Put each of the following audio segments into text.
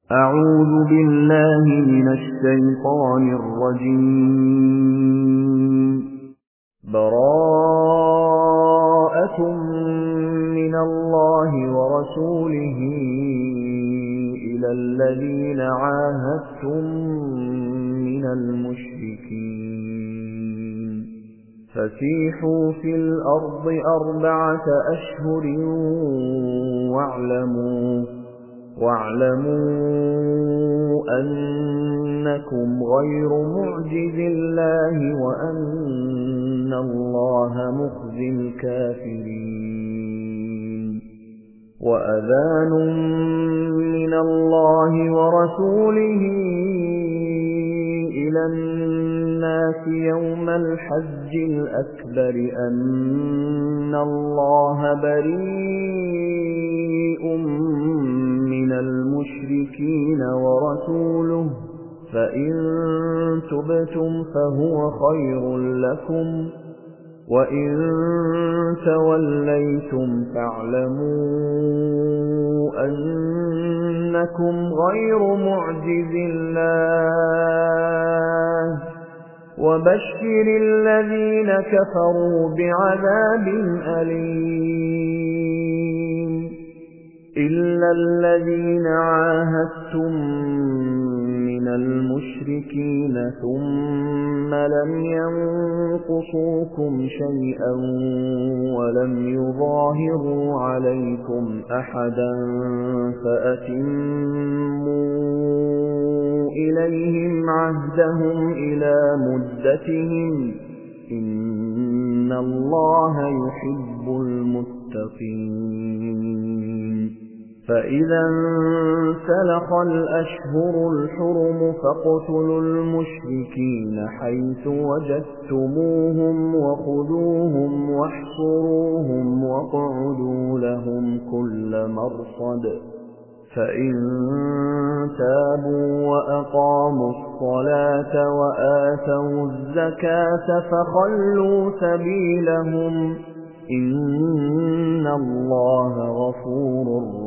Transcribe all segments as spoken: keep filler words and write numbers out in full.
أعوذ بالله من الشيطان الرجيم. براءة من الله ورسوله إلى الذين عاهدتم من المشركين فسيحوا في الأرض أربعة أشهر واعلموا واعلموا أنكم غير معجز الله وأن الله مخزي الكافرين. وأذان من الله ورسوله إلى الناس يوم الحج الأكبر أن الله بريء من المشركين ورسوله فإن تبتم فهو خير لكم وإن توليتم فاعلموا أنكم غير معجز الله وبشر الذين كفروا بعذاب أليم. إلا الذين عاهدتم من المشركين ثم لم ينقصوكم شيئا ولم يظاهروا عليكم أحدا فأتموا إليهم عهدهم إلى مدتهم إن الله يحب المتقين. فإذا انسلخ الأشهر الحرم فاقتلوا المشركين حيث وجدتموهم وخذوهم واحصروهم واقعدوا لهم كل مرصد فإن تابوا وأقاموا الصلاة وآتوا الزكاة فخلوا سبيلهم إن الله غفور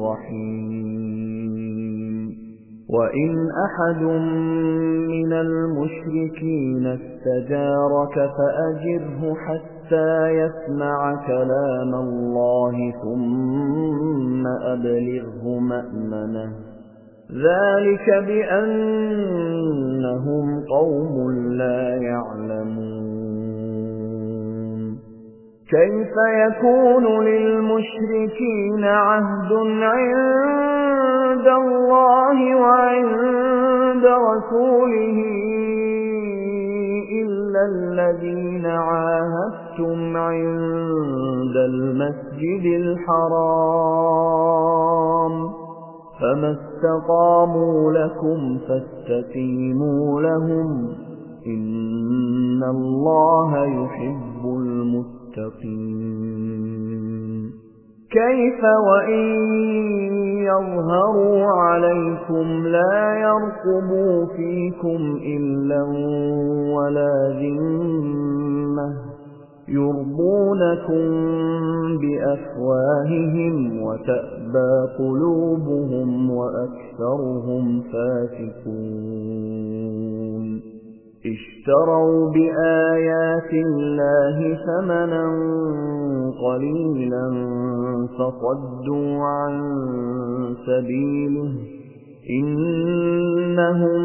رحيم. وإن أحد من المشركين استجارك فأجره حتى يسمع كلام الله ثم أبلغه مأمنه ذلك بأنهم قوم لا يعلمون. كيف يكون للمشركين عهد عند الله وعند رسوله إلا الذين عاهدتم عند المسجد الحرام فما استقاموا لكم فاستقيموا لهم إن الله يحب المتقين. كيف وإن يظهروا عليكم لا يرقبوا فيكم إلا ولا ذمة يرضونكم بأفواههم وتأبى قلوبهم وأكثرهم فاسقون. اشتروا بآيات الله ثمنا قليلا فصدوا عن سبيله إنهم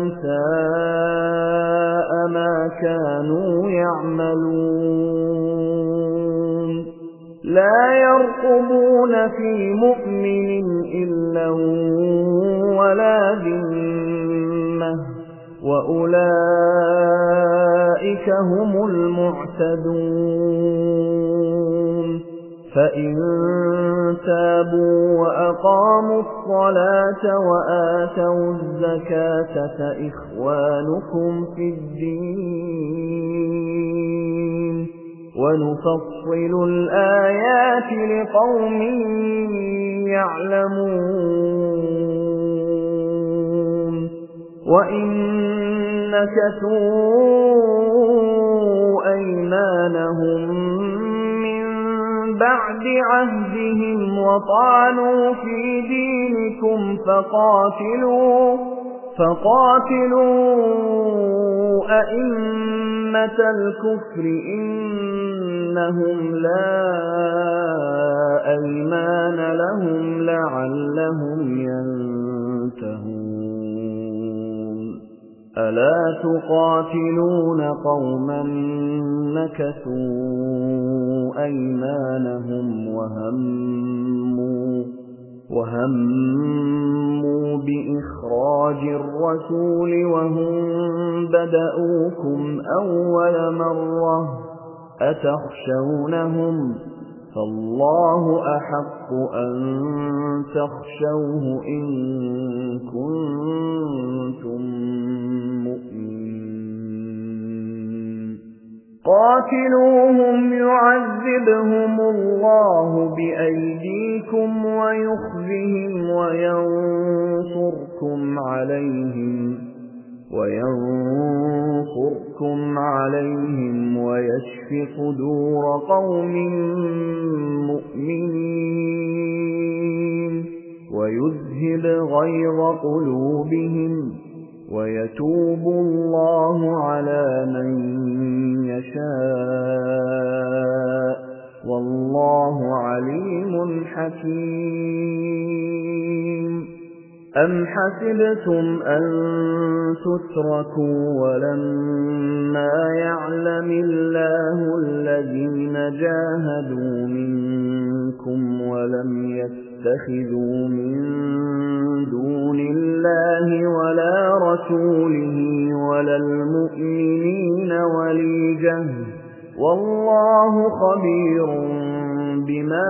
ساء ما كانوا يعملون. لا يرقبون في مؤمن إلا ولا ذمة وأولئك هم المعتدون. فإن تابوا وأقاموا الصلاة وآتوا الزكاة فإخوانكم في الدين ونفصل الآيات لقوم يعلمون. وإن نكثوا أيمانهم من بَعْدِ عَهْدِهِمْ وَطَعَنُوا فِي دِينِكُمْ فَقَاتِلُوا فَقَاتِلُوا أَئِمَّةَ الْكُفْرِ إِنَّهُمْ لَا أَيْمَانَ لَهُمْ لَعَلَّهُمْ يَنْتَهُونَ أَلَا تُقَاتِلُونَ قَوْمًا نَكَثُوا أَيْمَانَهُمْ وَهَمُّوا وَهَمُّوا بِإِخْرَاجِ الرَّسُولِ وَهُمْ بَدَؤُوكُمْ أَوَّلَ مَرَّةٍ أَتَخْشَوْنَهُمْ فَاللَّهُ أَحَقُّ أَن تَخْشَوْهُ إِن كُنتُم مُّؤْمِنِينَ قَاتِلُوهُمْ يُعَذِّبْهُمُ اللَّهُ بِأَيْدِيكُمْ وَيُخْزِهِمْ وَيَنصُرْكُمْ عَلَيْهِمْ وَيَنصُرْكُمْ عَلَيْهِمْ وَيَشْفِ صُدُورَ قَوْمٍ مُؤْمِنِينَ وَيُذْهِبْ غَيْظَ قُلُوبِهِمْ وَيَتُوبُ اللَّهُ عَلَى مَن يَشَاءُ وَاللَّهُ عَلِيمٌ حَكِيمٌ أَمْ حَسِبْتُمْ أَن تُتْرَكُوا وَلَمَّا يَعْلَمِ اللَّهُ الَّذِينَ جَاهَدُوا مِنكُمْ وَلَمْ يَتَّخِذُوا مِن دُونِ اللَّهِ وَلَا رَسُولِهِ وَلَا الْمُؤْمِنِينَ وَلِيجَةً وَاللَّهُ خَبِيرٌ بِمَا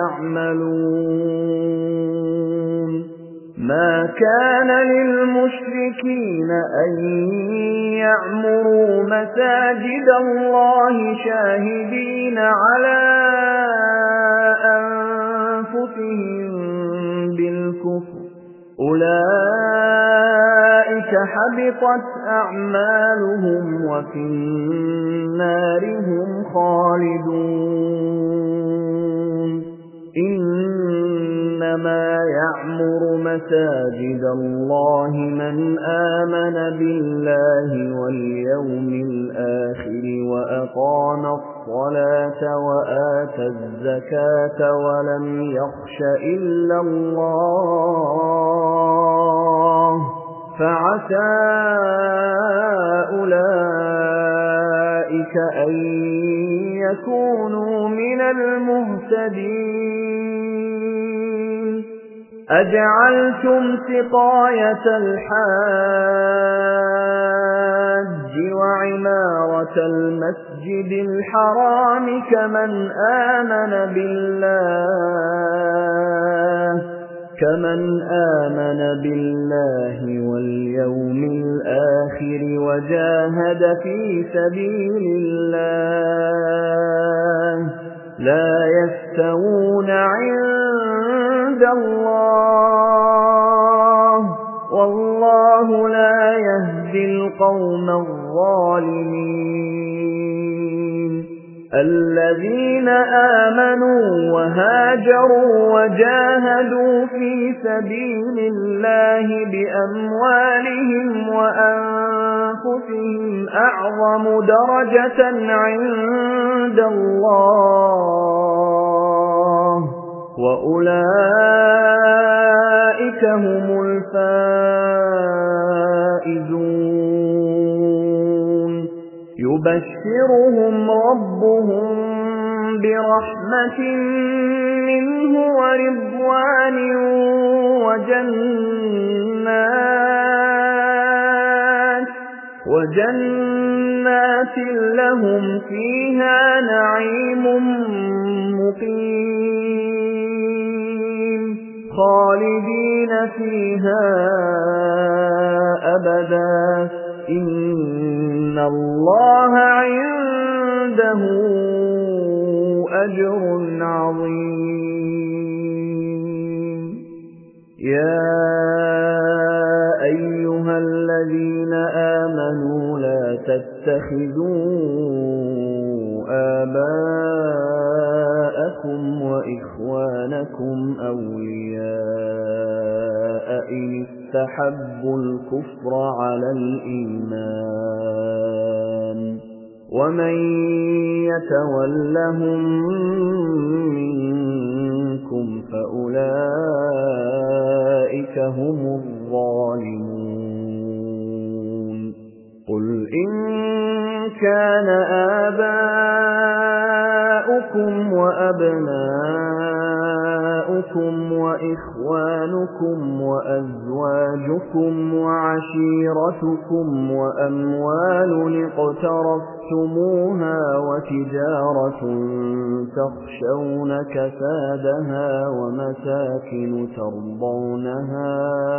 تَعْمَلُونَ مَا كَانَ لِلْمُشْرِكِينَ أَن يَعْمُرُوا مَسَاجِدَ اللَّهِ شَاهِدِينَ عَلَى أَنفُسِهِم بِالْكُفْرِ أُولَئِكَ حَبِطَتْ أَعْمَالُهُمْ وَفِي النَّارِ هُمْ خَالِدُونَ إِنَّمَا يَعْمُرُ مَسَاجِدَ اللَّهِ مَنْ آمَنَ بِاللَّهِ وَالْيَوْمِ الْآخِرِ وَأَقَامَ الصَّلَاةَ وَآتَى الزَّكَاةَ وَلَمْ يَخْشَ إِلَّا اللَّهَ فَعَسَى أُولَئِكَ أَن يَكُونُوا مِنَ الْمُهْتَدِينَ أَجَعَلْتُمْ سِقَايَةَ الْحَاجِّ وَعِمَارَةَ الْمَسْجِدِ الْحَرَامِ كَمَنْ آمَنَ بِاللَّهِ كَمَنْ آمَنَ بِاللَّهِ وَالْيَوْمِ الْآخِرِ وَجَاهَدَ فِي سَبِيلِ اللَّهِ لَا يَسْتَوُونَ عِندَ اللَّهِ وَاللَّهُ لَا يَهْدِي الْقَوْمَ الظَّالِمِينَ الَّذِينَ آمَنُوا وَهَاجَرُوا وَجَاهَدُوا فِي سَبِيلِ اللَّهِ بِأَمْوَالِهِمْ وَأَنفُسِهِمْ أَعْظَمُ دَرَجَةً عِندَ اللَّهِ وَأُولَئِكَ هُمُ الْفَائِزُونَ يُبَشِّرُهُمْ رَبُّهُم بِرَحْمَةٍ مِّنْهُ وَرِضْوَانٍ وَجَنَّاتٍ وَجَنَّاتٍ لَّهُمْ فِيهَا نَعِيمٌ مُّقِيمٌ خَالِدِينَ فِيهَا أَبَدًا إِنَّ اللَّهَ عِندَهُ أَجْرٌ عَظِيمٌ يَا أَيُّهَا الَّذِينَ آمَنُوا لَا تَتَّخِذُوا آبَاءَكُمْ أولياء إن استحبوا الكفر على الإيمان ومن يتولهم منكم فأولئك هم الظالمون قل إن كان آباؤكم وأبناؤكم وإخوانكم وأزواجكم وعشيرتكم وأموال اقترفتموها وتجارة تخشون كسادها ومساكن ترضونها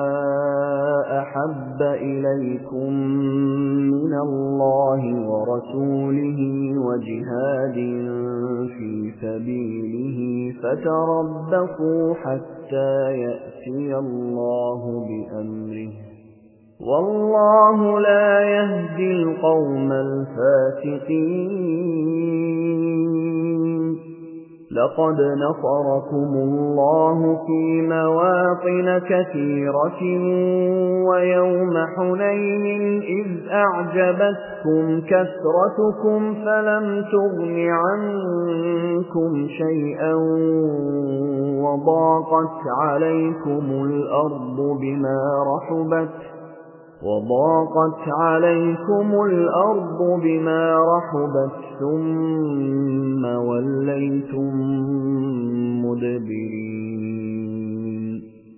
أحب إليكم من الله ورسوله وجهاد في سبيله فتربصوا حتى يأتي الله بأمره والله لا يهدي القوم الفاسقين لقد نصركم الله في مواطن كثيرة ويوم حنين إذ أعجبتكم كثرتكم فلم تغن عنكم شيئا وضاقت عليكم الأرض بما رحبت وضاقت عليكم الأرض بما رحبت ثم وليتم مدبرين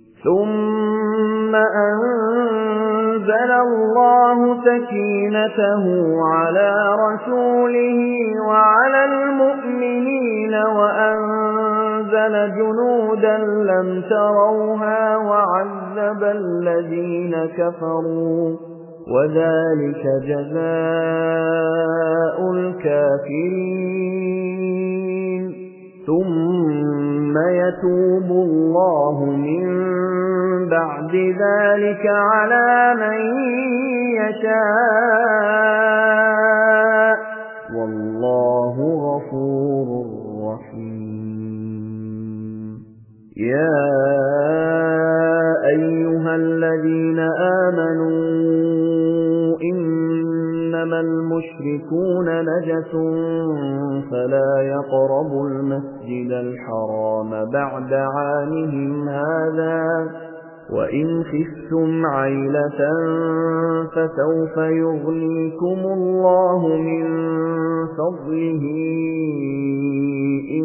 ثم أنزل الله سكينته على رسوله وعلى المؤمنين وأنزل جنودا لم تروها وعذب الذين كفروا وذلك جزاء الكافرين ثم يتوب الله من بعد ذلك على من يشاء والله غفور رحيم يا أيها الذين آمنوا إنما المشركون نجس فلا يقربوا المسجد الحرام بعد عامهم هذا وإن خفتم عيلة فسوف يغنيكم الله من فضله إن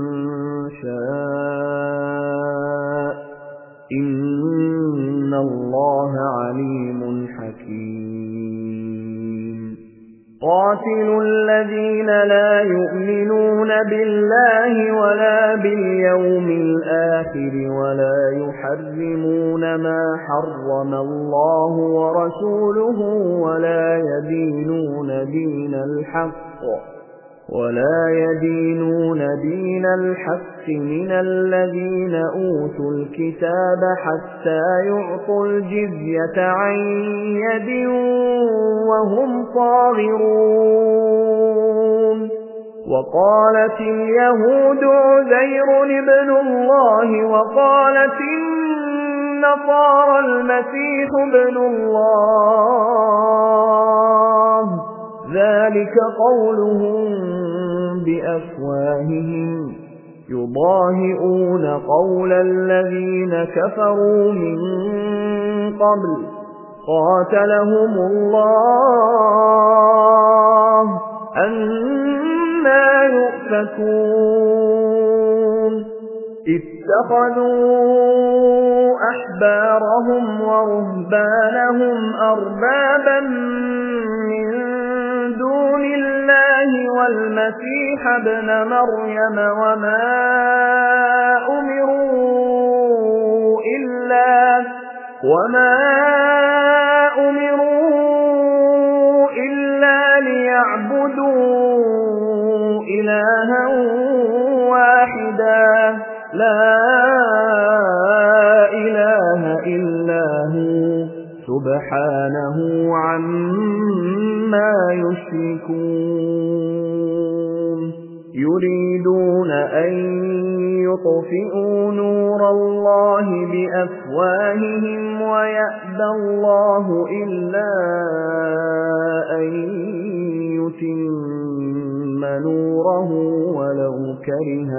شاء إن الله عليم حكيم قاتلوا الذين لا يؤمنون بالله ولا باليوم الآخر ولا يحرمون ما حرم الله ورسوله ولا يدينون دين الحق ولا يدينون دين الحق من الذين أوتوا الكتاب حتى يعطوا الجزية عن يد وهم صاغرون وقالت اليهود عزير ابن الله وقالت النصارى المسيح ابن الله ذلك قولهم بأفواههم يضاهئون قول الذين كفروا من قبل قاتلهم الله أنى يؤفكون اتخذوا أحبارهم ورهبانهم أربابا من دون الله والمسيح ابن مريم وما أمروا إلا وما أمروا إلا ليعبدوا إلها واحدا لا إله إلا هو سبحانه عما يشركون يريدون أن ليطفئوا نور الله بأفواههم ويأبى الله إلا أن يتم نوره ولو كره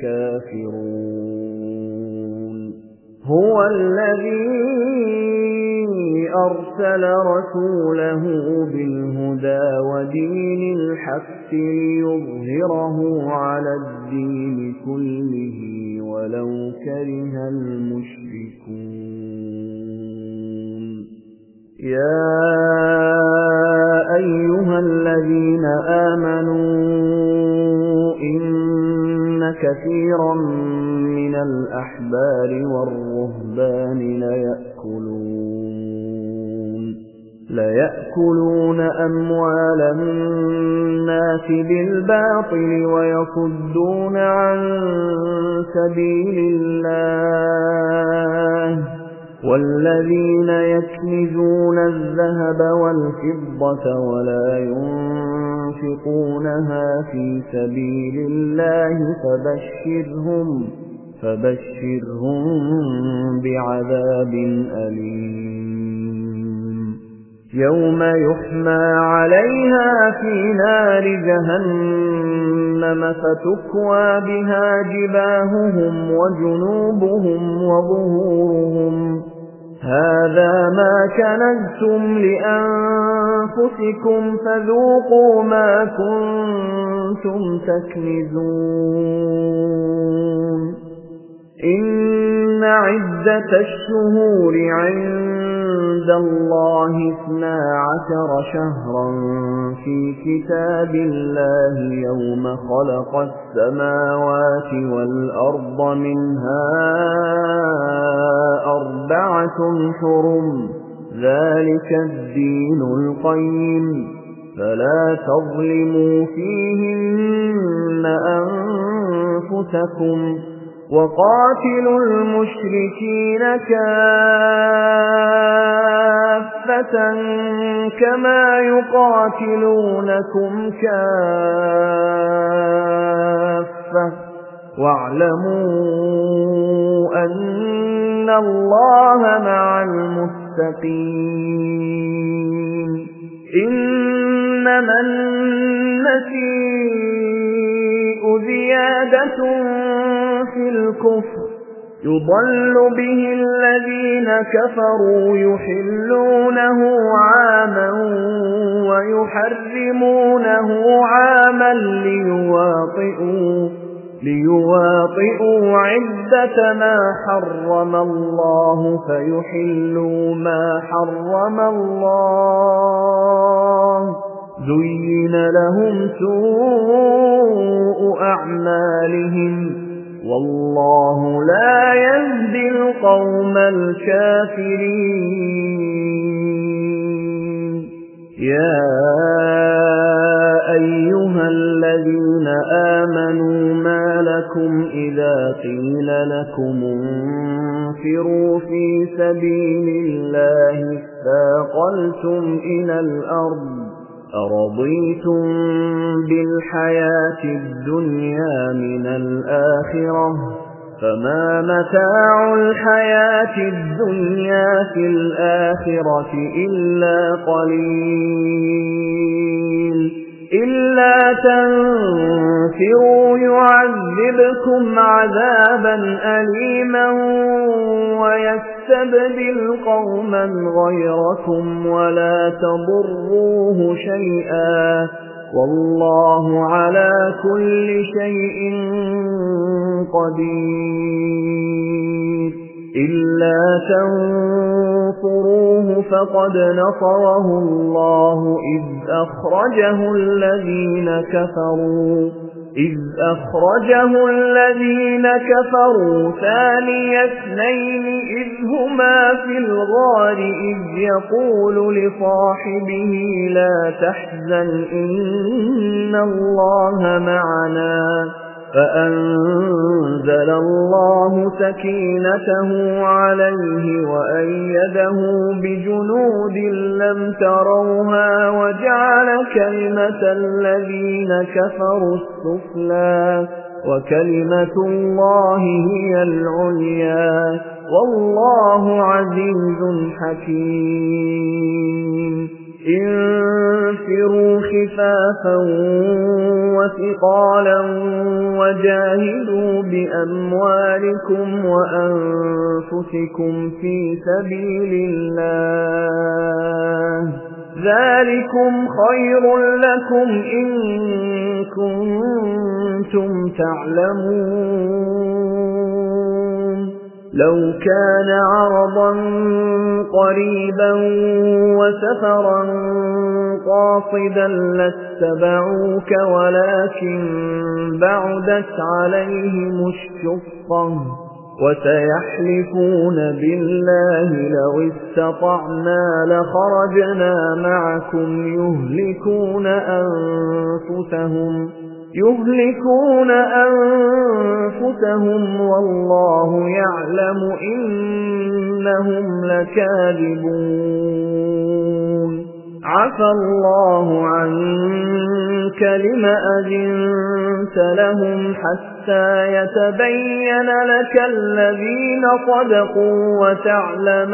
الكافرون هو الذي أرسل رسوله بالهدى ودين الحق ليظهره على الدين كله ولو كره المشركون يا أيها الذين آمنوا إن كثيرا من الأحبار والرهبان ليأكلون ليأكلون أموال الناس بالباطل ويصدون عن سبيل الله والذين يكنزون الذهب والفضة ولا ينفقونها في سبيل الله فبشرهم فبشرهم بعذاب أليم يوم يحمى عليها في نار جهنم فتكوى بها جباههم وجنوبهم وظهورهم هذا ما كنزتم لأنفسكم فذوقوا ما كنتم تكنزون إن عدة الشهور عند الله اثنا عشر شهرا في كتاب الله يوم خلق السماوات والأرض منها أربعة حرم ذلك الدين القيم فلا تظلموا فيهن أنفسكم وقاتلوا المشركين كافة كما يقاتلونكم كافة واعلموا أن الله مع المتقين إنما النسيء زيادة في الكفر يضل به الذين كفروا يحلونه عاما ويحرمونه عاما ليواطئوا ليواطئوا عدة ما حرم الله فيحلوا ما حرم الله زين لهم سوء أعمالهم والله لا يهدي القوم الكافرين يا أيها الذين آمنوا ما لكم إذا قيل لكم انفروا في سبيل الله اثاقلتم إلى الأرض أرضيتم بالحياة الدنيا من الآخرة فما متاع الحياة الدنيا في الآخرة إلا قليل إلا تنفروا يعذبكم عذابا أليما ويستبدل قوما غيركم ولا تضروه شيئا والله على كل شيء قدير إلا تنصروه فقد نصره الله إذ أخرجه الذين كفروا إذ أخرجه الذين كفروا ثاني اثنين إذ هما في الغار إذ يقول لصاحبه لا تحزن إن الله معنا فأنزل الله سكينته عليه وأيده بجنود لم تروها وجعل كلمة الذين كفروا السفلى وكلمة الله هي العليا والله عزيز حكيم انفروا خفافا وثقالا وجاهدوا بأموالكم وأنفسكم في سبيل الله ذلكم خير لكم إن كنتم تعلمون لو كان عرضا قريبا وسفرا قاصدا لاتبعوك ولكن بعدت عليهم الشقة وسيحلفون بالله لو استطعنا لخرجنا معكم يهلكون أنفسهم يهلكون أنفسهم والله يعلم إنهم لكاذبون عفى الله عنك لم أذنت لهم حتى يتبين لك الذين صدقوا وتعلم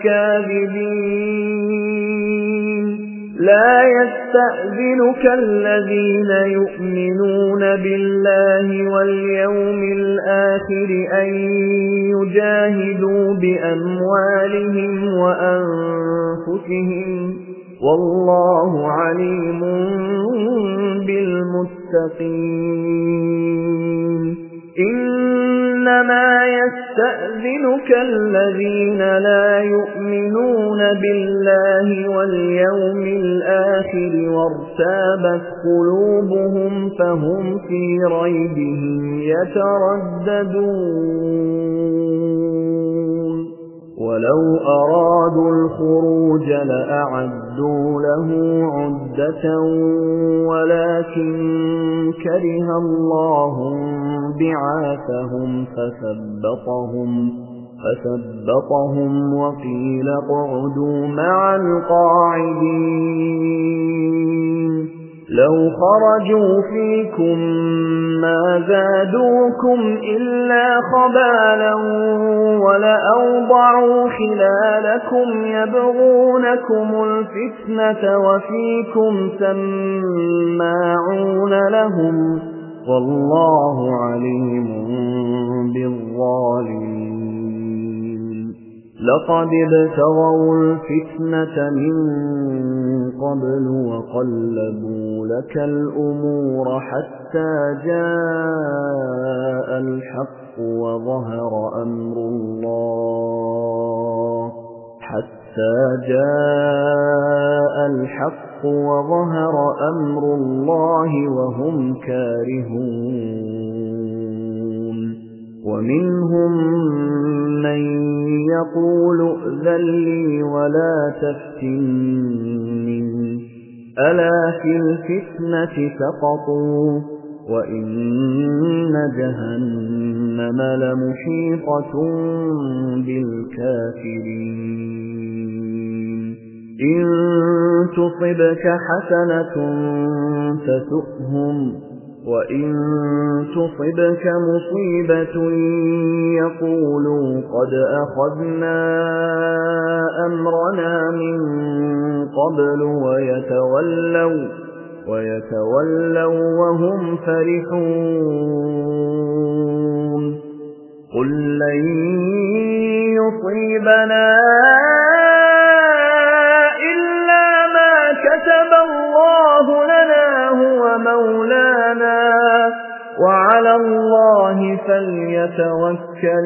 الكاذبين لا يستأذنك الذين يؤمنون بالله واليوم الآخر أن يجاهدوا بأموالهم وأنفسهم والله عليم بالمتقين إنما يستأذنك الذين لا يؤمنون بالله واليوم الآخر وارتابت قلوبهم فهم في ريبهم يترددون ولو أرادوا الخروج لأعدوا له عدة ولكن كره الله بعاثهم فثبطهم فثبطهم وقيل اقعدوا مع القاعدين لو خرجوا فيكم ما زادوكم إلا خبالا ولأوضعوا خلالكم يبغونكم الفتنة وفيكم سماعون لهم والله عليم بالظالمين لقد ابتغوا الفتنة من قبل وقلبوا لك الأمور حتى جاء الحق وظهر أمر الله حتى جاء الحق وظهر أمر الله وهم كارهون ومنهم من يقول ائذن لي ولا تفتني ألا في الفتنة سقطوا وإن جهنم لمحيطة بالكافرين إن تصبك حسنة تسؤهم وإن تصبك مصيبة يقولوا قد أخذنا أمرنا من قبل ويتولوا ويتولوا وهم فرحون قل لن يصيبنا إلا ما كتب الله لنا هو مولانا وعلى الله فليتوكل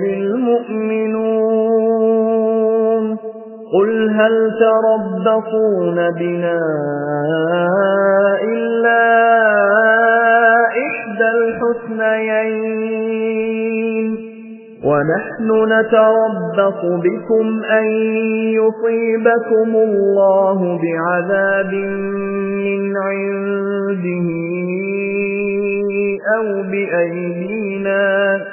المؤمنون قل هل تربصون بنا إلا إحدى الحسنيين ونحن نتربص بكم أن يصيبكم الله بعذاب من عنده أو بأيدينا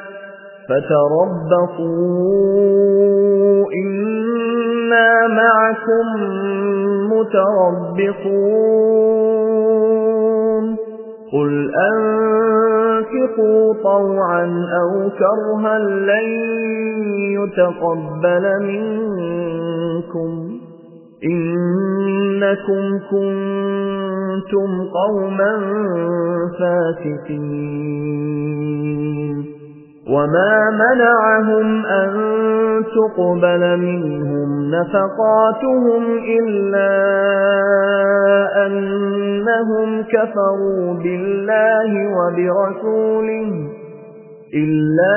فتربصوا إنا معكم متربصون قل أنفقوا أنفقوا طوعا أو كرها لن يتقبل منكم إنكم كنتم قوما فاسقين وما منعهم أن تقبل منهم نفقاتهم إلا أنهم كفروا بالله وبرسوله إلا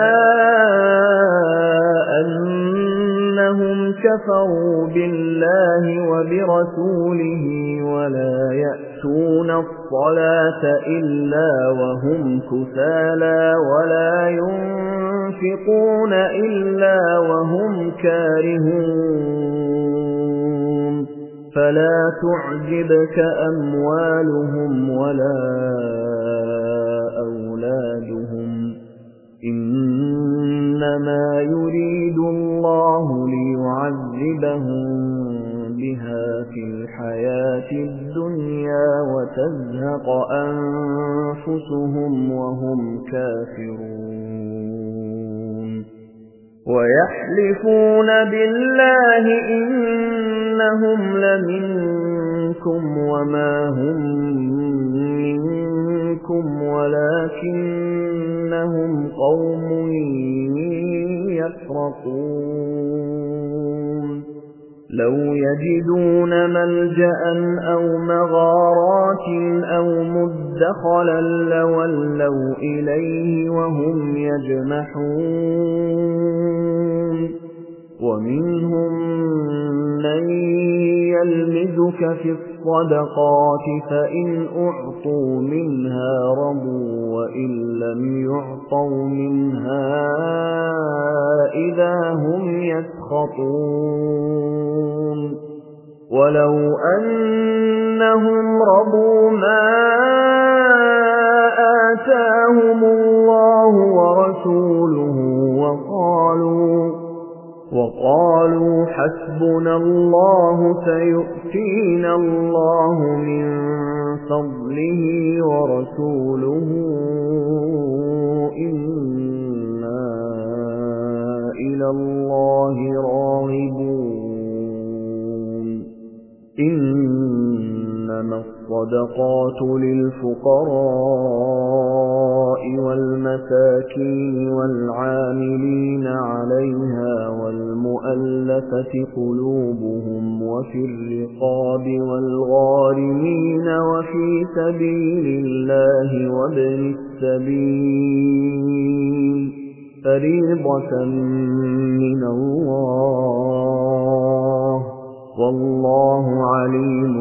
أنهم كفروا بالله وبرسوله ولا يأتون الصلاة إلا وهم كسالى ولا ينفقون إلا وهم كارهون فلا تعجبك أموالهم ولا أولادهم إنما يريد الله ليعذبهم بها في الحياة الدنيا وتزهق أنفسهم وهم كافرون ويحلفون بالله إنهم لمنكم وما هم منكم ولكنهم قوم يفرقون لو يجدون ملجأ أو مغارات أو مدخلا لولوا إليه وهم يجمحون ومنهم من يلمزك في الصدقات فإن أعطوا منها رضوا وإن لم يعطوا منها إذا هم يسخطون ولو أنهم رضوا ما آتاهم الله ورسوله وقالوا وقالوا حسبنا الله سيؤتينا الله من فضله ورسوله إنا إلى الله راغبون إنما الصدقات للفقراء والمساكين والعاملين عليها والمؤلفة قلوبهم وفي الرقاب والغارمين وفي سبيل الله وابن السبيل فريضة من الله والله عليم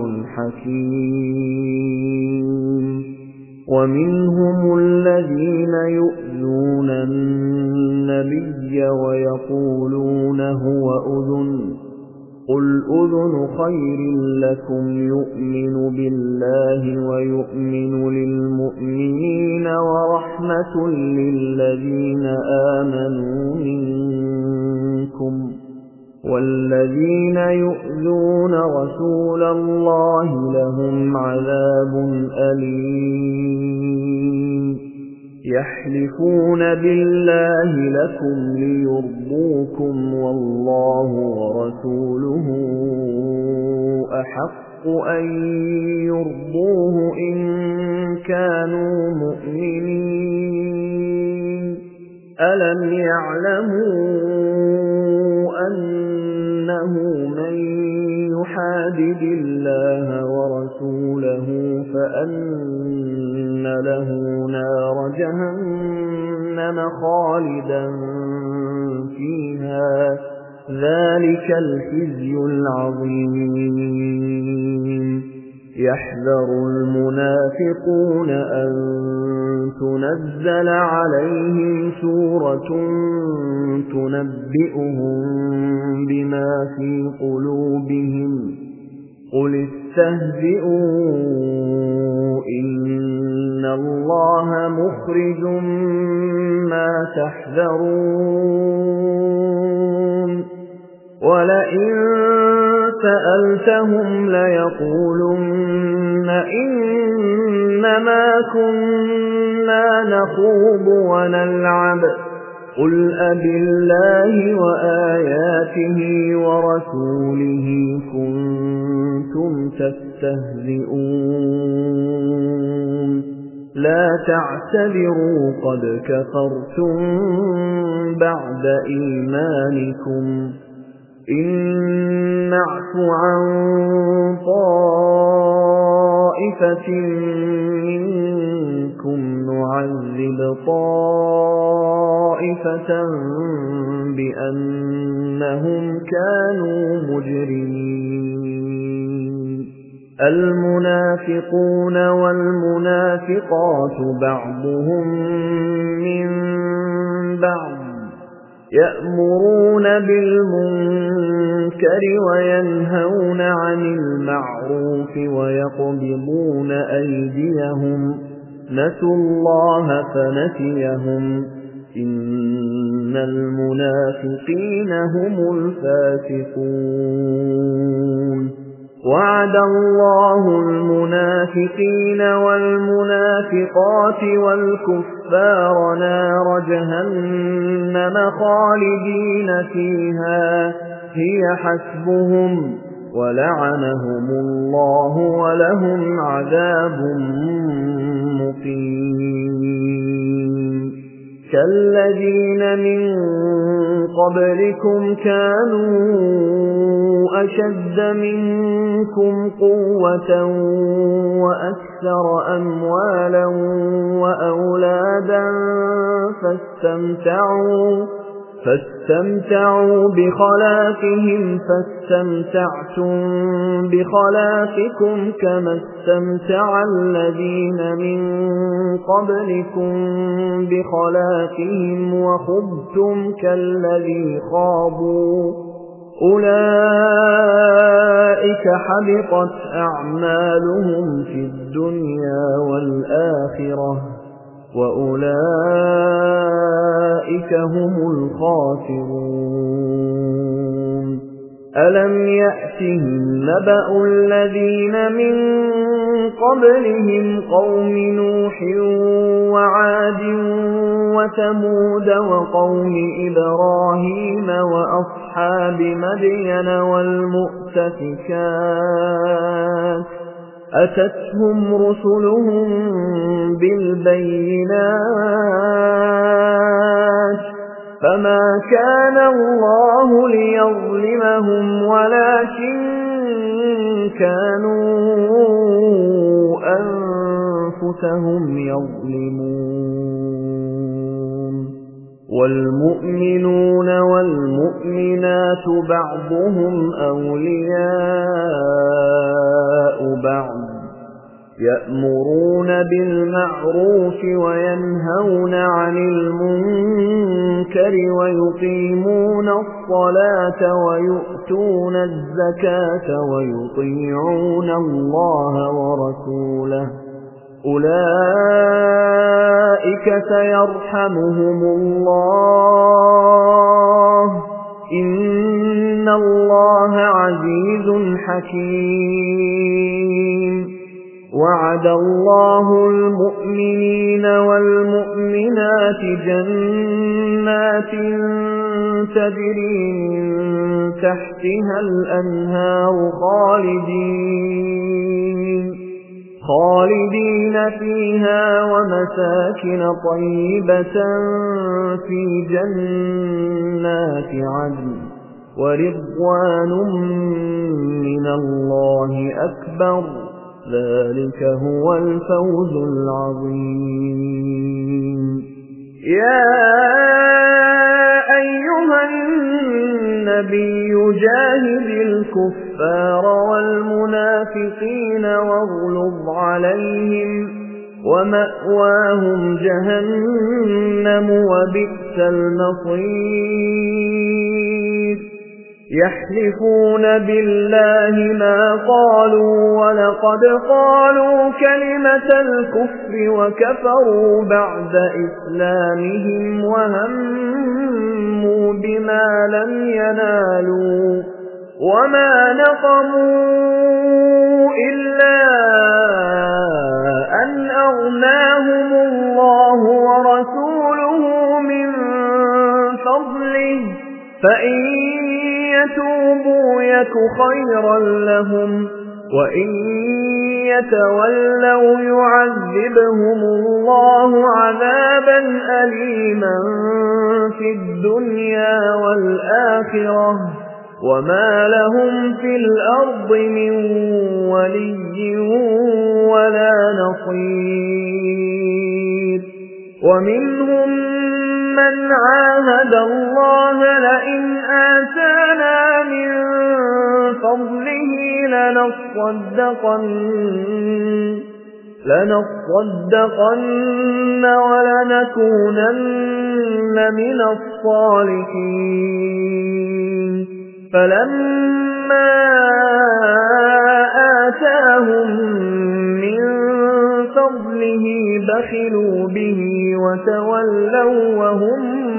حكيم ومنهم الذين يؤذون النبي ويقولون هو أذن قل أذن خير لكم يؤمن بالله ويؤمن للمؤمنين ورحمة للذين آمنوا منكم والذين يؤذون رسول الله لهم عذاب أليم يحلفون بالله لكم ليرضوكم والله ورسوله أحق أن يرضوه إن كانوا مؤمنين ألم يعلموا أنه من يحادد الله ورسوله فأن له نار جهنم خالدا فيها ذلك الخزي العظيم يحذر المنافقون أن تنزل عليهم سورة تنبئهم بما في قلوبهم قل استهزئوا إن الله مخرج ما تحذرون ولئن سألتهم ليقولن إنما كنا نخوض ونلعب قل أبالله وآياته ورسوله كنتم تستهزئون لا تعتذروا قد كفرتم بعد إيمانكم إن نعف عن طائفة منكم نعذب طائفة بأنهم كانوا مجرمين المنافقون والمنافقات بعضهم من بعض يأمرون بالمنكر وينهون عن المعروف ويقبضون أيديهم نسوا الله فنسيهم إن المنافقين هم الفاسقون وعد الله المنافقين والمنافقات والكفار نار جهنم خالدين فيها هي حسبهم ولعنهم الله ولهم عذاب مقيم كالذين من قبلكم كانوا أشد منكم قوة وأكثر أموالا وأولادا فاستمتعوا فاستمتعوا بخلاقهم فاستمتعتم بخلاقكم كما استمتع الذين من قبلكم بخلاقهم وخضتم كالذي خاضوا أولئك حبطت أعمالهم في الدنيا والآخرة وأولئك هم الخاسرون ألم يأتهم نبأ الذين من قبلهم قوم نوح وعاد وثمود وقوم إبراهيم وأصحاب مدين والمؤتفكات أتتهم رسلهم بالبينات فما كان الله ليظلمهم ولكن كانوا أنفسهم يظلمون والمؤمنون والمؤمنات بعضهم أولياء بعض يأمرون بالمعروف وينهون عن المنكر ويقيمون الصلاة ويؤتون الزكاة ويطيعون الله ورسوله أولئك سيرحمهم الله إن الله عزيز حكيم وعد الله المؤمنين والمؤمنات جنات تجري من تحتها الأنهار خالدين خالدين فيها ومساكن طيبة في جنات عدن ورضوان من الله أكبر ذلك هو الفوز العظيم يا أيها النبي جاهد الكفار والمنافقين واغلظ عليهم ومأواهم جهنم وبئس المصير يحلفون بالله ما قالوا ولقد قالوا كلمة الكفر وكفروا بعد إسلامهم وهموا بما لم ينالوا وما نقموا إلا أن أغناهم الله ورسوله من فضله فإن يتوبوا يك خيرا لهم وإن يتولوا يعذبهم الله عذابا أليما في الدنيا والآخرة وما لهم في الأرض من ولي ولا نصير ومنهم من عاهد الله لئن آتانا من فضله لنصدقن لنصدقن ولنكونن من الصالحين فلما آتاهم من فضله بخلوا به وتولوا وهم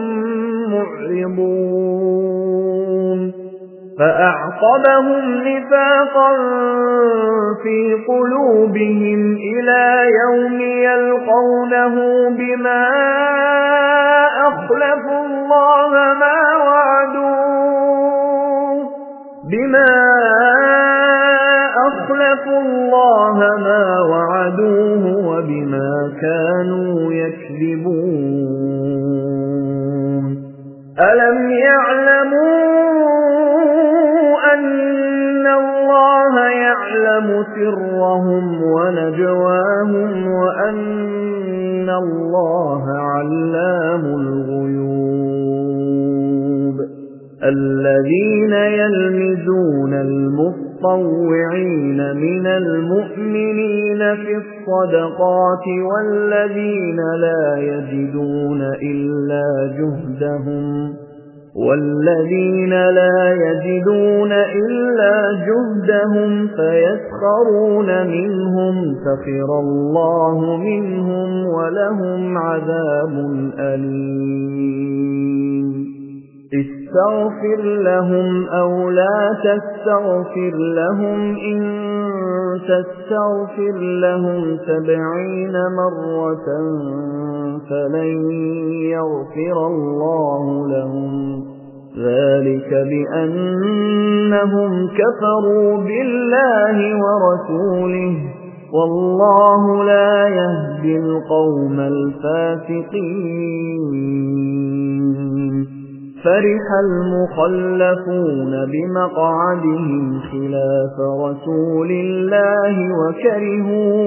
معرضون فأعقبهم نفاقا في قلوبهم إلى يوم يلقونه بما أخلفوا الله ما وعدوه بما أخلفوا الله ما وعدوه وبما كانوا يكذبون ألم يعلموا أن الله يعلم سرهم ونجواهم وأن الله علام الغيوب الذين يلمزون المطوعين من المؤمنين في الصدقات والذين لا يجدون إلا جهدهم والذين لا يجدون إلا جهدهم فيسخرون منهم سخر الله منهم ولهم عذاب أليم استغفر لهم أو لا تستغفر لهم إن تستغفر لهم سبعين مرة فلن يغفر الله لهم ذلك بأنهم كفروا بالله ورسوله والله لا يهدي القوم الفاسقين فرح المخلفون بمقعدهم خلاف رسول الله وكرهوا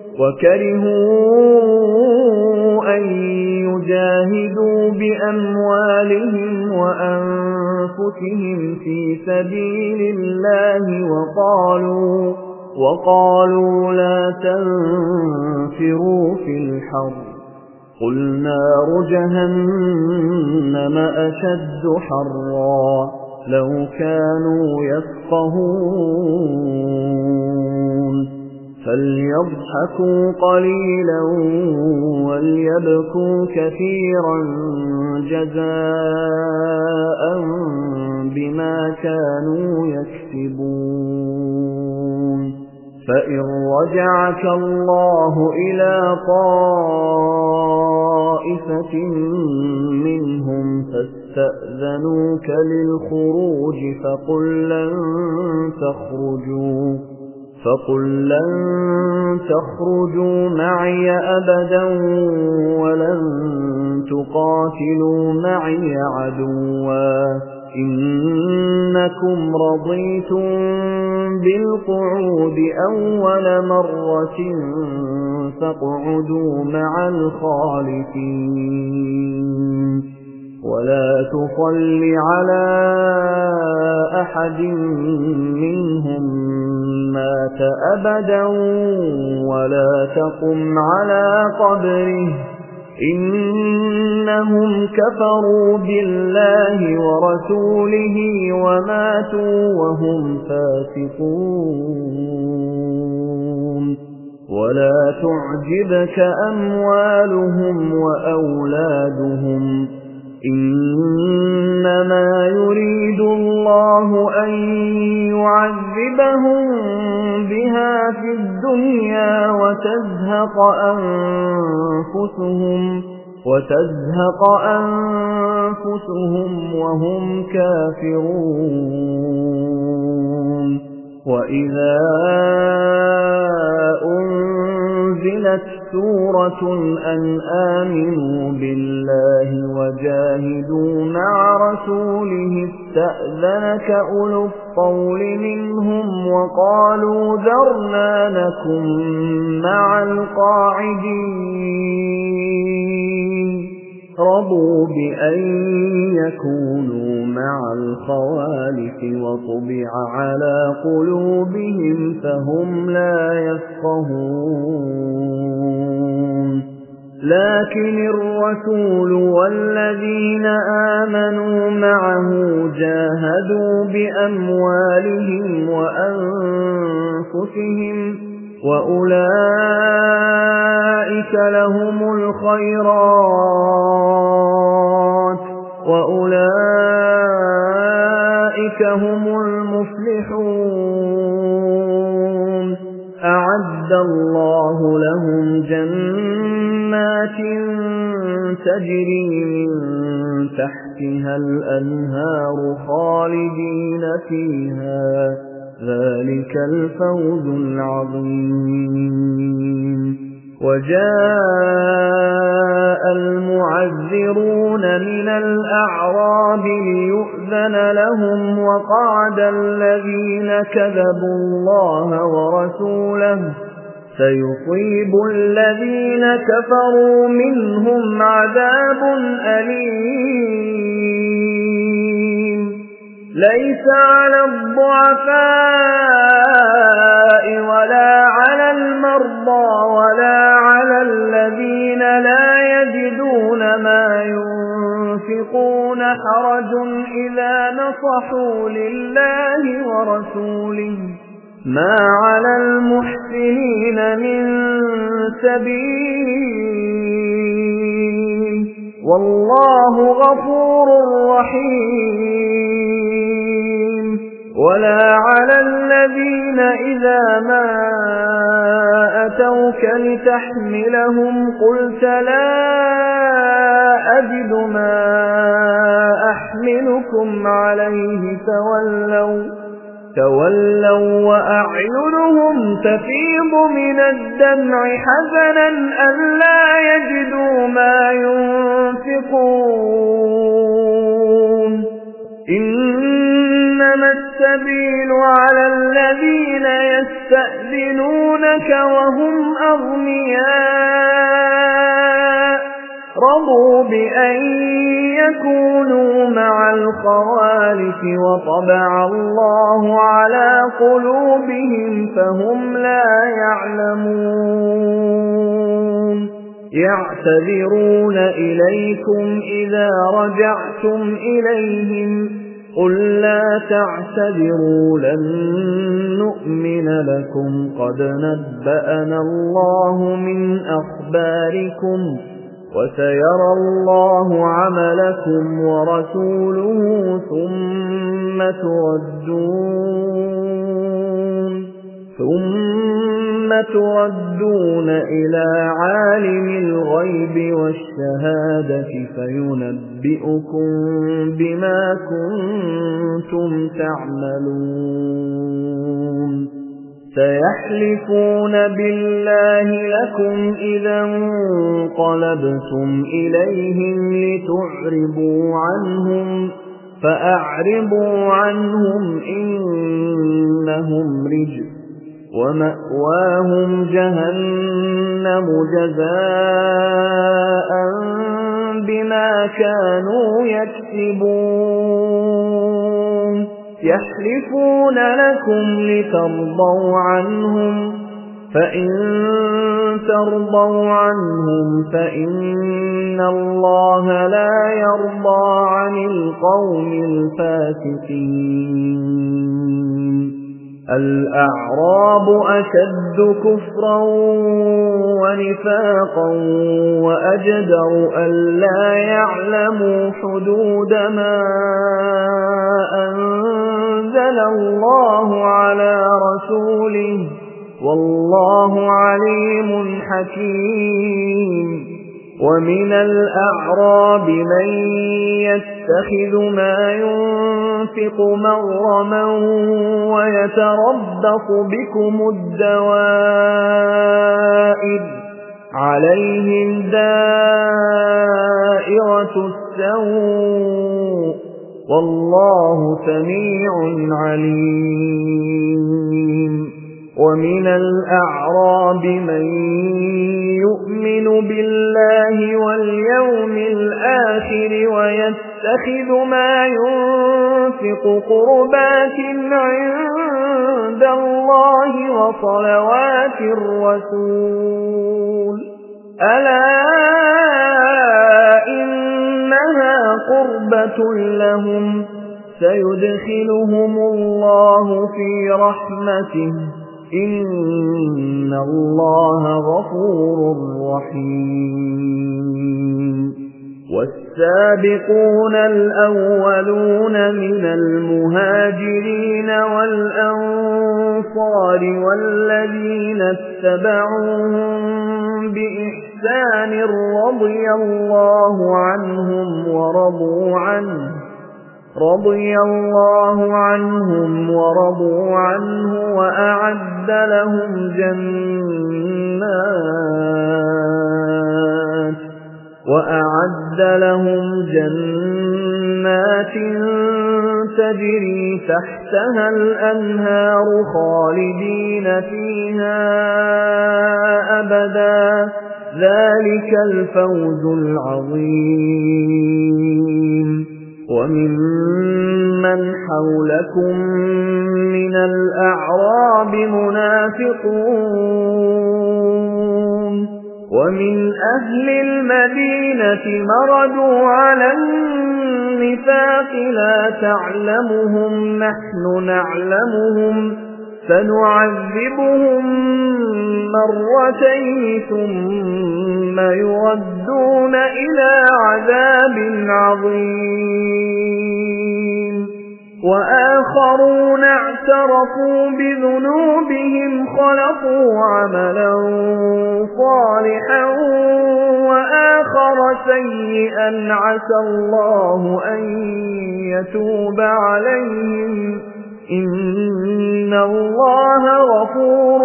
وكرهوا أن يجاهدوا بأموالهم وأنفسهم في سبيل الله وقالوا وقالوا لا تنفروا في الحر قل نار جهنم أشد حرا لو كانوا يفقهون فليضحكوا قليلا وليبكوا كثيرا جزاء بما كانوا يكسبون فإن رجعك الله إلى طائفة منهم فاستأذنوك للخروج فقل لن تخرجوا فقل لن تخرجوا معي أبدا ولن تقاتلوا معي عدوا إنكم رضيتم بالقعود أول مرة فاقعدوا مع الخالفين ولا تصل على أحد منهم مات أبدا ولا تقم على قبره إنهم كفروا بالله ورسوله وماتوا وهم فاسقون ولا تعجبك أموالهم وأولادهم إنما يريد الله أن يعذبهم بها في الدنيا وتزهق أنفسهم وتزهق أنفسهم وهم كافرون وإذا أنزلت سورة أن آمنوا بالله وجاهدوا مع رسوله استأذنك أولو الطول منهم وقالوا ذرنا نكن مع القاعدين رضوا بأن يكونوا مع الخوالف وطبع على قلوبهم فهم لا يفقهون لكن الرسول والذين آمنوا معه جاهدوا بأموالهم وأنفسهم وأولئك لهم الخيرات وأولئك هم المفلحون أعد الله لهم جنات تجري من تحتها الأنهار خالدين فيها ذلك الفوز العظيم وجاء المعذرون من الأعراب ليؤذن لهم وقعد الذين كذبوا الله ورسوله سيصيب الذين كفروا منهم عذاب أليم ليس على الضعفاء ولا على المرضى ولا على الذين لا يجدون ما ينفقون حرج إذا نصحوا لله ورسوله ما على المحسنين من سبيل والله غفور رحيم ولا على الذين إذا ما أتوك لتحملهم قلت لا أجد ما أحملكم عليه تولوا تولوا وأعينهم تفيض من الدمع حزنا ألا يجدوا ما ينفقون إنما السبيل على الذين يستأذنونك وهم أغنياء رضوا بأن يكونوا مع الخوالف وطبع الله على قلوبهم فهم لا يعلمون يعتذرون إليكم إذا رجعتم إليهم قل لا تعتذروا لن نؤمن لكم قد نبأنا الله من أخباركم وسيرى الله عملكم ورسوله ثم تردون ثم تردون إلى عالم الغيب والشهادة فينبئكم بما كنتم تعملون سيحلفون بالله لكم إذا انقلبتم إليهم لتعرضوا عنهم فأعرضوا عنهم إنهم رجس ومأواهم جهنم جزاء بما كانوا يكسبون يحلفون لكم لترضوا عنهم فإن ترضوا عنهم فإن الله لا يرضى عن القوم الفاسقين الأعراب أشد كفرا ونفاقا وأجدر ألا يعلموا حدود ما أنزل الله على رسوله والله عليم حكيم ومن الأعراب من يتخذ ما ينفق مغرما ويتربص بكم الدوائر عليهم دائرة السوء والله سميع عليم ومن الأعراب من يؤمن بالله واليوم الآخر ويتخذ ما ينفق قربات عند الله وصلوات الرسول ألا إنها قربة لهم سيدخلهم الله في رحمته إن الله غفور رحيم والسابقون الأولون من المهاجرين والأنصار والذين اتبعوهم بإحسان رضي الله عنهم ورضوا عنه رضي الله عنهم ورضوا عنه وأعد لهم جنات وأعد لهم جنات تجري تحتها الأنهار خالدين فيها أبدا ذلك الفوز العظيم وممن حولكم من الأعراب منافقون ومن أهل المدينة مردوا على النفاق لا تعلمهم نحن نعلمهم سنعذبهم مرتين ثم يردون إلى عذاب عظيم وآخرون اعترفوا بذنوبهم خلقوا عملا صالحا وآخر سيئا عسى الله أن يتوب عليهم إن الله غفور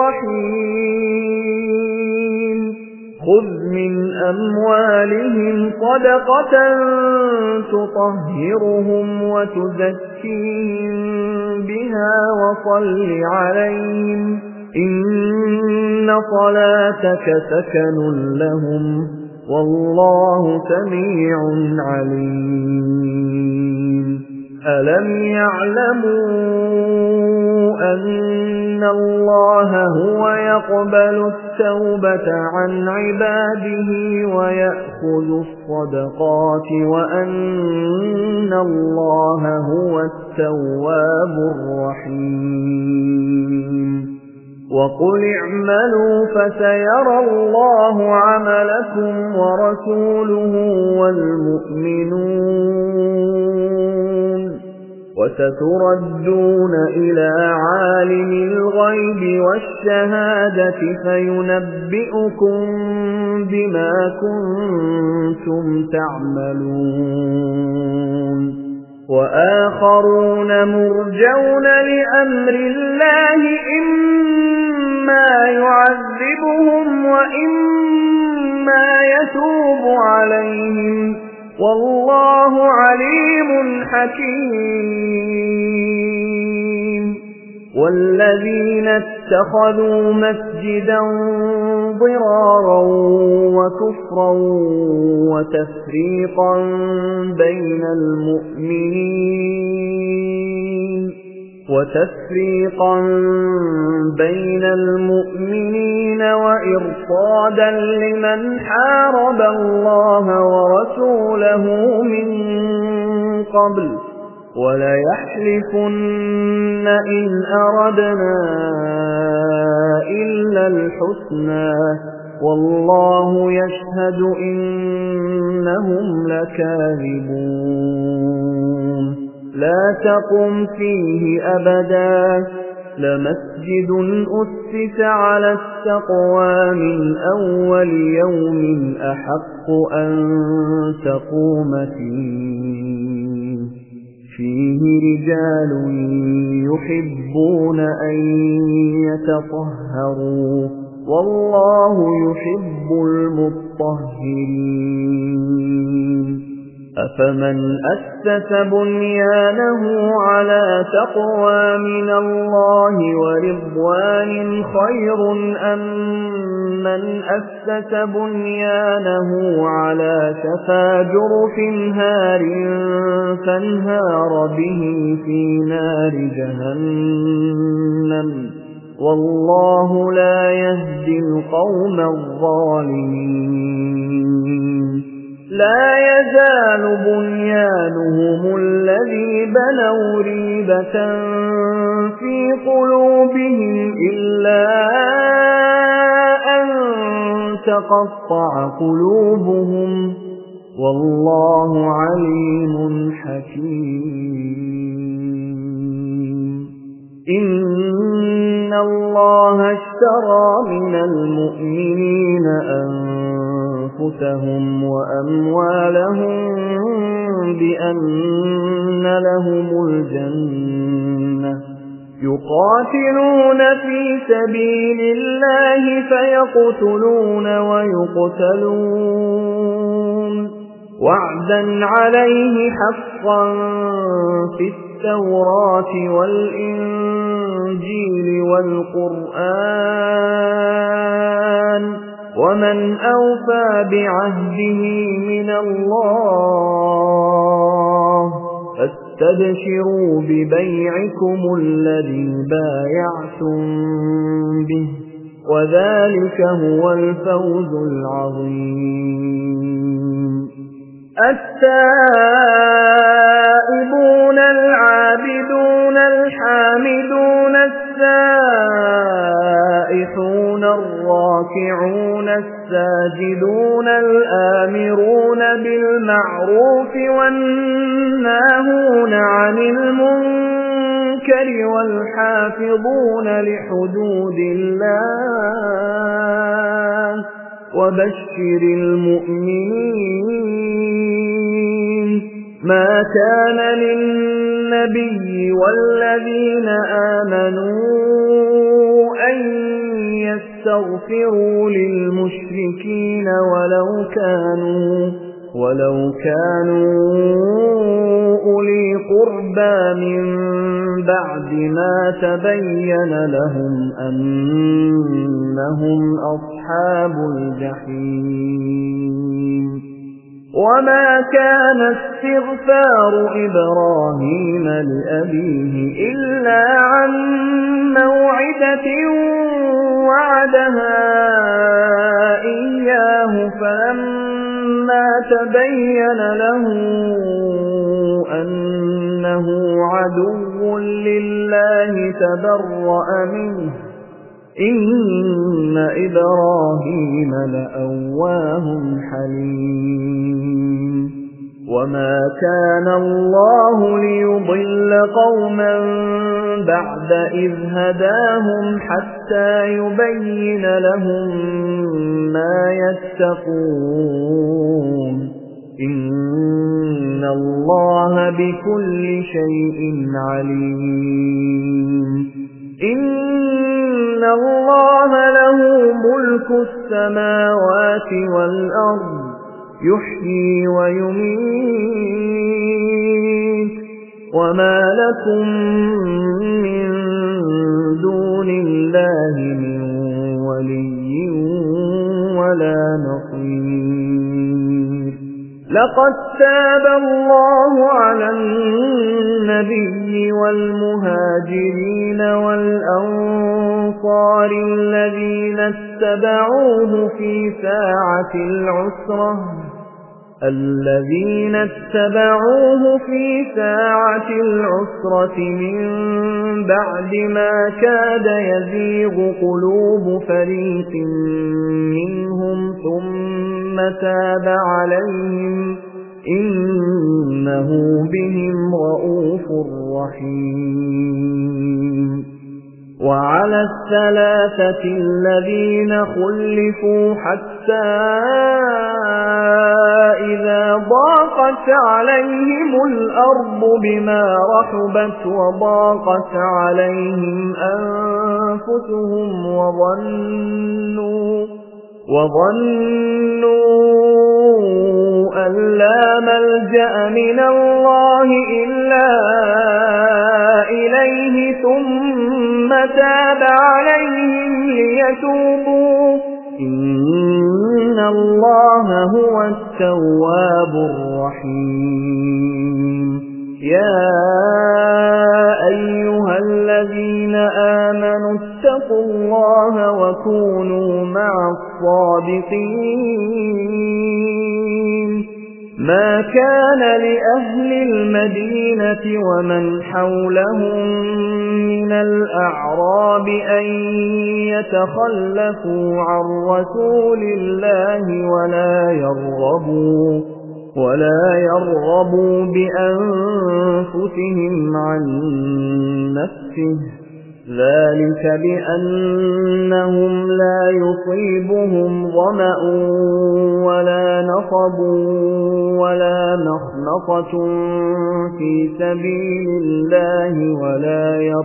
رحيم خذ من أموالهم صدقة تطهرهم وتزكيهم بها وصل عليهم إن صلاتك سكن لهم والله سميع عليم ألم يعلموا أن الله هو يقبل التوبة عن عباده ويأخذ الصدقات وأن الله هو التواب الرحيم وقل اعملوا فسيرى الله عملكم ورسوله والمؤمنون وستردون إلى عالم الغيب والشهادة فينبئكم بما كنتم تعملون وآخرون مرجون لأمر الله إما يعذبهم وإما يتوب عليهم والله عليم حكيم والذين اتخذوا مسجدا ضرارا وكفرا وتفريقا بين المؤمنين وتفريقا بين المؤمنين وإرصادا لمن حارب الله ورسوله من قبل وَلَيَحْلِفُنَّ إِنْ أَرَدْنَا إِلَّا الْحُسْنَى وَاللَّهُ يَشْهَدُ إِنَّهُمْ لَكَاذِبُونَ لَا تَقُمْ فِيهِ أَبَدًا لَمَسْجِدٌ أُسِّسَ عَلَى التَّقْوَى مِنْ أَوَّلِ يَوْمٍ أَحَقُّ أَنْ تَقُومَ فِيهِ فِيهِ رِجَالٌ يُحِبُّونَ أَنْ يَتَطَهَّرُوا وَاللَّهُ يُحِبُّ الْمُطَّهِّرِينَ أَفَمَنْ أَسَّسَ بُنْيَانَهُ عَلَى تَقْوَى مِنَ اللَّهِ وَرِضْوَانٍ خَيْرٌ أَمْ مَنْ أَسَّسَ بُنْيَانَهُ عَلَى شَفَا جُرُفٍ هَارٍ فَانْهَارَ بِهِ فِي نَارِ جَهَنَّمَ وَاللَّهُ لَا يَهْدِي الْقَوْمَ الظَّالِمِينَ لا يزال بنيانهم الذي بنوا ريبة في قلوبهم إلا أن تقطع قلوبهم والله عليم حكيم إن الله اشترى من المؤمنين أنفسهم وأموالهم بأن لهم الجنة يقاتلون في سبيل الله فيقتلون ويقتلون وعدا عليه حقا في التوراة والإنجيل والقرآن ومن أوفى بعهده من الله فاستبشروا ببيعكم الذي بايعتم به وذلك هو الفوز العظيم التائبون العابدون الحامدون السائحون الراكعون الساجدون الآمرون بالمعروف والناهون عن المنكر والحافظون لحدود الله وبشر المؤمنين ما كان للنبي والذين آمنوا أن يستغفروا للمشركين ولو كانوا ولو كانوا أولي قربى من بعد ما تبين لهم أنهم أصحاب الجحيم وما كان استغفار إبراهيم لأبيه إلا عن موعدة وعدها إياه فلما تبين له أنه عدو لله تبرأ منه إن إبراهيم لأواه حليم وما كان الله ليضل قوما بعد إذ هداهم حتى يبين لهم ما يتقون إن الله بكل شيء عليم إن الله له ملك السماوات والأرض يحيي ويميت وما لكم من دون الله من ولي ولا نصير لقد تاب الله على النبي والمهاجرين والأنصار الذين اتبعوه في ساعة العسرة الذين اتبعوه في ساعة العسرة من بعد ما كاد يزيغ قلوب فريق منهم ثم تاب عليهم إنه بهم رؤوف رحيم وعلى الثلاثة الذين خلفوا حتى إذا ضاقت عليهم الأرض بما رحبت وضاقت عليهم أنفسهم وظنوا وظنوا أن لا ملجأ من الله إلا إليه ثم تاب عليهم ليتوبوا إن الله هو التواب الرحيم يا أيها الذين آمنوا اتقوا الله وكونوا مع الصادقين ما كان لأهل المدينة ومن حولهم من الأعراب أن يتخلفوا عن رسول الله ولا يرغبوا ولا يرغبوا بأنفسهم عن نفسه ذلك بأنهم لا يصيبهم ظمأ ولا نصب ولا مخمصة في سبيل الله ولا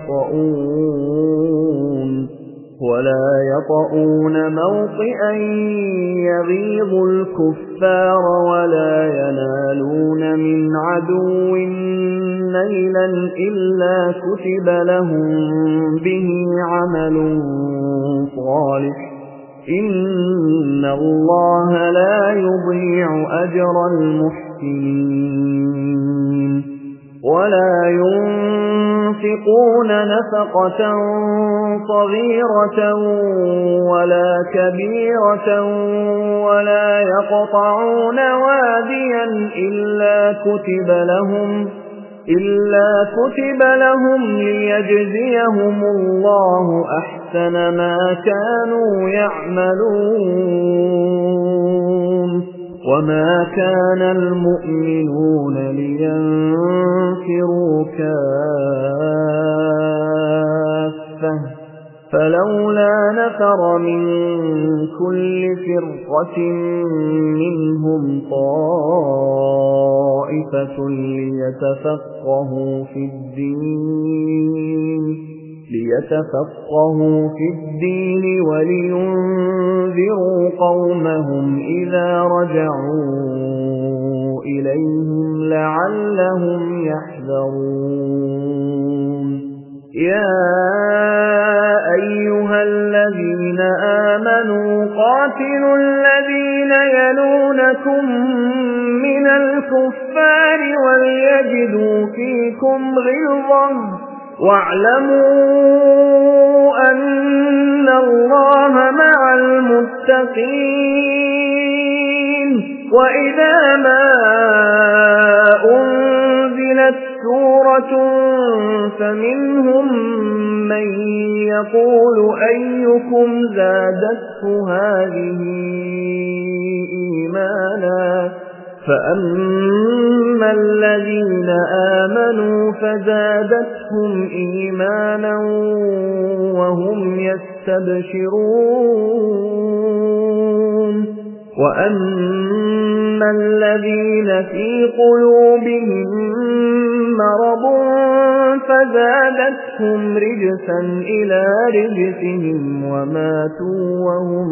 يطؤون ولا يطؤون موطئا يغيظ الكفار ولا ينالون من عدو نيلا إلا كتب لهم به عمل صالح إن الله لا يضيع أجر المحسنين ولا ينفقون نفقة صغيرة ولا كبيرة ولا يقطعون واديا إلا كتب لهم إلا كتب لهم ليجزيهم الله أحسن ما كانوا يعملون وما كان المؤمنون لينفروا كافة فلولا نفر من كل فرقة منهم طائفة ليتفقهوا في الدين ليتفقهوا في الدين ولينذروا قومهم إذا رجعوا إليهم لعلهم يحذرون يا أيها الذين آمنوا قاتلوا الذين يلونكم من الكفار وليجدوا فيكم غلظة واعلموا أن الله مع المتقين وإذا ما أنزلت سورة فمنهم من يقول أيكم زادته هذه إيمانا فأما الذين آمنوا فزادتهم إيمانا وهم يستبشرون وأما الذين في قلوبهم مرض فزادتهم رجسا إلى رجسهم وماتوا وهم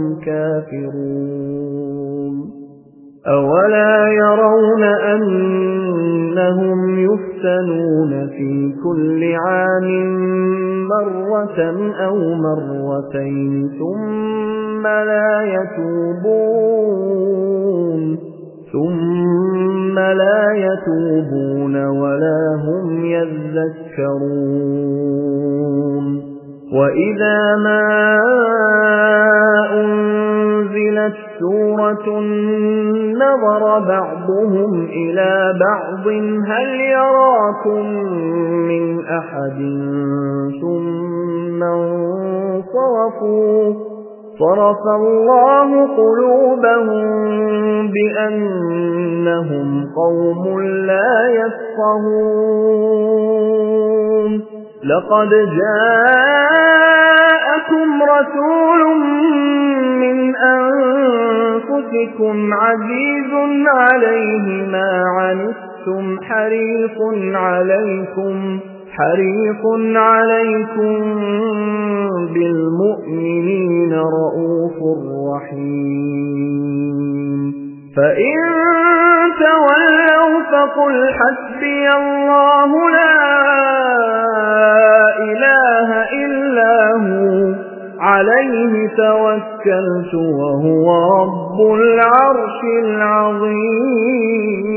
كافرون أولا يرون أنهم يفتنون في كل عام مرة أو مرتين ثم لا يتوبون ثم لا يتوبون ولا هم يذكرون وإذا ما أنزلت سورة نظر بعضهم إلى بعض هل يراكم من أحد ثم انصرفوا صرف الله قلوبهم بأنهم قوم لا يفقهون لقد جاءكم رسول من أنفسكم عزيز عليه ما عنتم حريص عليكم حريص عليكم بالمؤمنين رؤوف رحيم فإن تولوا فقل حسبي الله لا إله إلا هو عليه توكلت وهو رب العرش العظيم